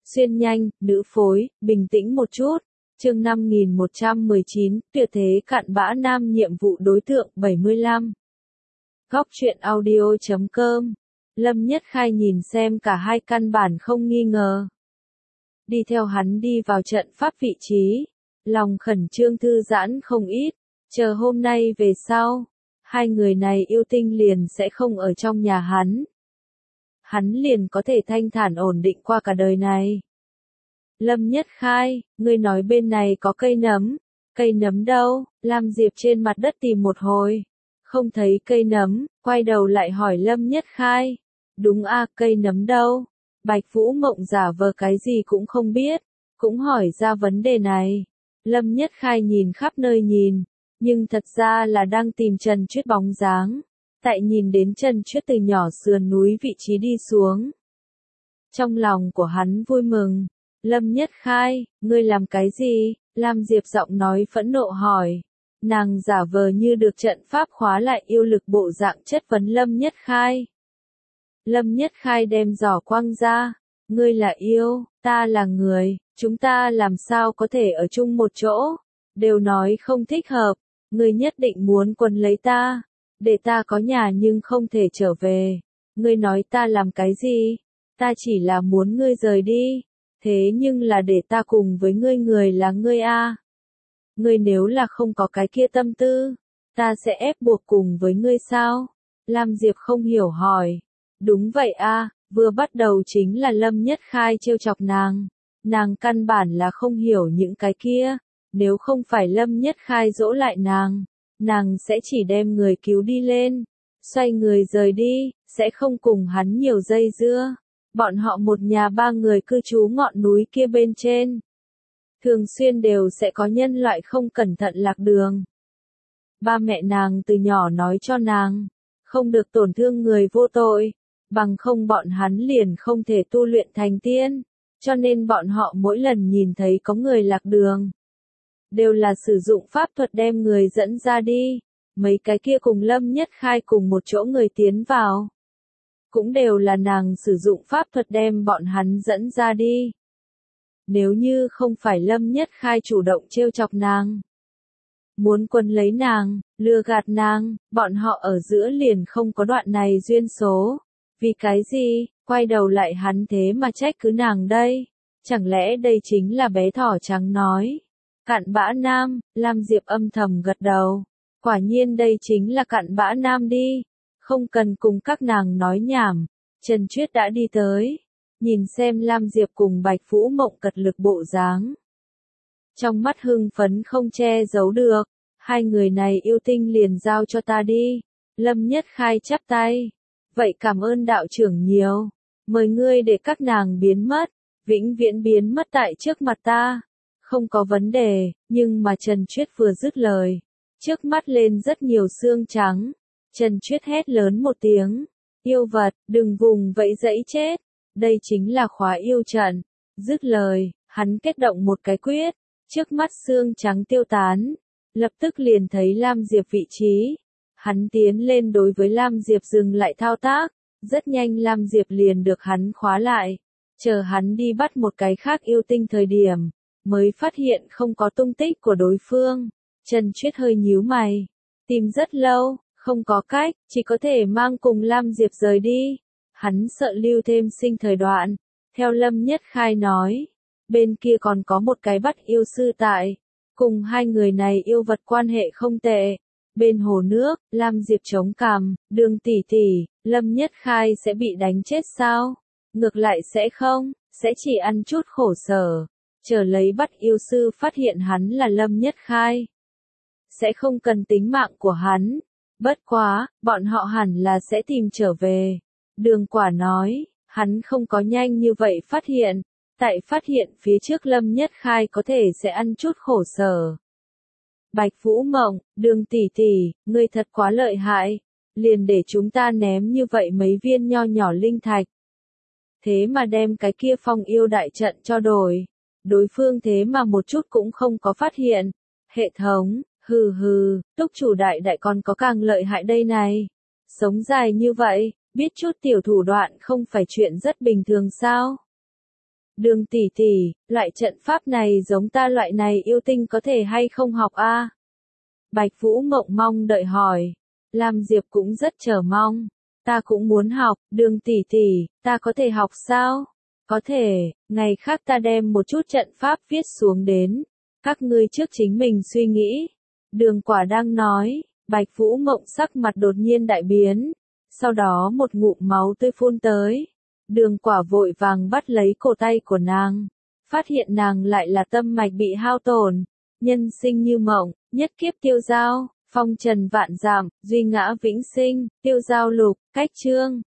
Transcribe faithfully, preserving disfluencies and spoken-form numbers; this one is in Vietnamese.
Xuyên nhanh, nữ phối, bình tĩnh một chút. Chương năm nghìn một trăm mười chín, tuyệt thế cặn bã nam nhiệm vụ đối tượng bảy mươi lăm. Góc truyện audio chấm com. Lâm Nhất Khai nhìn xem cả hai căn bản không nghi ngờ. Đi theo hắn đi vào trận pháp vị trí. Lòng khẩn trương thư giãn không ít. Chờ hôm nay về sau. Hai người này yêu tinh liền sẽ không ở trong nhà hắn. Hắn liền có thể thanh thản ổn định qua cả đời này. Lâm Nhất Khai, ngươi nói bên này có cây nấm. Cây nấm đâu? Lam Diệp trên mặt đất tìm một hồi. Không thấy cây nấm, quay đầu lại hỏi Lâm Nhất Khai. Đúng a, cây nấm đâu? Bạch Vũ Mộng giả vờ cái gì cũng không biết. Cũng hỏi ra vấn đề này. Lâm Nhất Khai nhìn khắp nơi nhìn. Nhưng thật ra là đang tìm Trần Chuyết bóng dáng. Tại nhìn đến Trần Chuyết từ nhỏ sườn núi vị trí đi xuống. Trong lòng của hắn vui mừng. Lâm Nhất Khai, ngươi làm cái gì? Lam Diệp giọng nói phẫn nộ hỏi. Nàng giả vờ như được trận pháp khóa lại yêu lực bộ dạng chất vấn Lâm Nhất Khai. Lâm Nhất Khai đem giỏ quăng ra. Ngươi là yêu, ta là người, chúng ta làm sao có thể ở chung một chỗ? Đều nói không thích hợp, ngươi nhất định muốn quấn lấy ta. Để ta có nhà nhưng không thể trở về. Ngươi nói ta làm cái gì? Ta chỉ là muốn ngươi rời đi. Thế nhưng là để ta cùng với ngươi người là ngươi a. Ngươi nếu là không có cái kia tâm tư, ta sẽ ép buộc cùng với ngươi sao? Lam Diệp không hiểu hỏi. Đúng vậy a, vừa bắt đầu chính là Lâm Nhất Khai trêu chọc nàng. Nàng căn bản là không hiểu những cái kia. Nếu không phải Lâm Nhất Khai dỗ lại nàng, nàng sẽ chỉ đem người cứu đi lên. Xoay người rời đi, sẽ không cùng hắn nhiều dây dưa. Bọn họ một nhà ba người cư trú ngọn núi kia bên trên. Thường xuyên đều sẽ có nhân loại không cẩn thận lạc đường. Ba mẹ nàng từ nhỏ nói cho nàng, không được tổn thương người vô tội, bằng không bọn hắn liền không thể tu luyện thành tiên, cho nên bọn họ mỗi lần nhìn thấy có người lạc đường, đều là sử dụng pháp thuật đem người dẫn ra đi. Mấy cái kia cùng Lâm Nhất Khai cùng một chỗ người tiến vào. Cũng đều là nàng sử dụng pháp thuật đem bọn hắn dẫn ra đi. Nếu như không phải Lâm Nhất Khai chủ động trêu chọc nàng, muốn quấn lấy nàng, lừa gạt nàng, bọn họ ở giữa liền không có đoạn này duyên số. Vì cái gì, quay đầu lại hắn thế mà trách cứ nàng đây? Chẳng lẽ đây chính là bé thỏ trắng nói? Cặn bã nam, Lam Diệp âm thầm gật đầu. Quả nhiên đây chính là cặn bã nam đi. Không cần cùng các nàng nói nhảm. Trần Chuyết đã đi tới. Nhìn xem Lam Diệp cùng Bạch Vũ Mộng cật lực bộ dáng. Trong mắt hưng phấn không che giấu được. Hai người này yêu tinh liền giao cho ta đi. Lâm Nhất Khai chắp tay. Vậy cảm ơn đạo trưởng nhiều. Mời ngươi để các nàng biến mất. Vĩnh viễn biến mất tại trước mặt ta. Không có vấn đề, nhưng mà Trần Chuyết vừa dứt lời. Trước mắt lên rất nhiều xương trắng. Trần Chuyết hét lớn một tiếng. Yêu vật, đừng vùng vẫy dẫy chết. Đây chính là khóa yêu trận. Dứt lời, hắn kết động một cái quyết. Trước mắt xương trắng tiêu tán. Lập tức liền thấy Lam Diệp vị trí. Hắn tiến lên đối với Lam Diệp dừng lại thao tác. Rất nhanh Lam Diệp liền được hắn khóa lại. Chờ hắn đi bắt một cái khác yêu tinh thời điểm. Mới phát hiện không có tung tích của đối phương. Trần Chuyết hơi nhíu mày. Tìm rất lâu. Không có cách, chỉ có thể mang cùng Lam Diệp rời đi. Hắn sợ lưu thêm sinh thời đoạn. Theo Lâm Nhất Khai nói, bên kia còn có một cái bắt yêu sư tại. Cùng hai người này yêu vật quan hệ không tệ. Bên hồ nước, Lam Diệp chống cằm, Đường tỷ tỷ, Lâm Nhất Khai sẽ bị đánh chết sao? Ngược lại sẽ không, sẽ chỉ ăn chút khổ sở. Chờ lấy bắt yêu sư phát hiện hắn là Lâm Nhất Khai. Sẽ không cần tính mạng của hắn. Bất quá, bọn họ hẳn là sẽ tìm trở về. Đường Quả nói, hắn không có nhanh như vậy phát hiện. Tại phát hiện phía trước Lâm Nhất Khai có thể sẽ ăn chút khổ sở. Bạch Vũ Mộng, Đường tỷ tỷ, ngươi thật quá lợi hại. Liền để chúng ta ném như vậy mấy viên nho nhỏ linh thạch. Thế mà đem cái kia phong yêu đại trận cho đổi. Đối phương thế mà một chút cũng không có phát hiện. Hệ thống. Hừ hừ, túc chủ đại đại còn có càng lợi hại đây này. Sống dài như vậy, biết chút tiểu thủ đoạn không phải chuyện rất bình thường sao? Đường tỷ tỷ, loại trận pháp này giống ta loại này yêu tinh có thể hay không học a? Bạch Vũ Mộng mong đợi hỏi. Lam Diệp cũng rất chờ mong. Ta cũng muốn học, Đường tỷ tỷ, ta có thể học sao? Có thể, ngày khác ta đem một chút trận pháp viết xuống đến. Các ngươi trước chính mình suy nghĩ. Đường Quả đang nói, Bạch Vũ Mộng sắc mặt đột nhiên đại biến. Sau đó một ngụm máu tươi phun tới. Đường Quả vội vàng bắt lấy cổ tay của nàng. Phát hiện nàng lại là tâm mạch bị hao tổn. Nhân sinh như mộng, nhất kiếp tiêu dao, phong trần vạn giảm, duy ngã vĩnh sinh, tiêu dao lục, cách chương.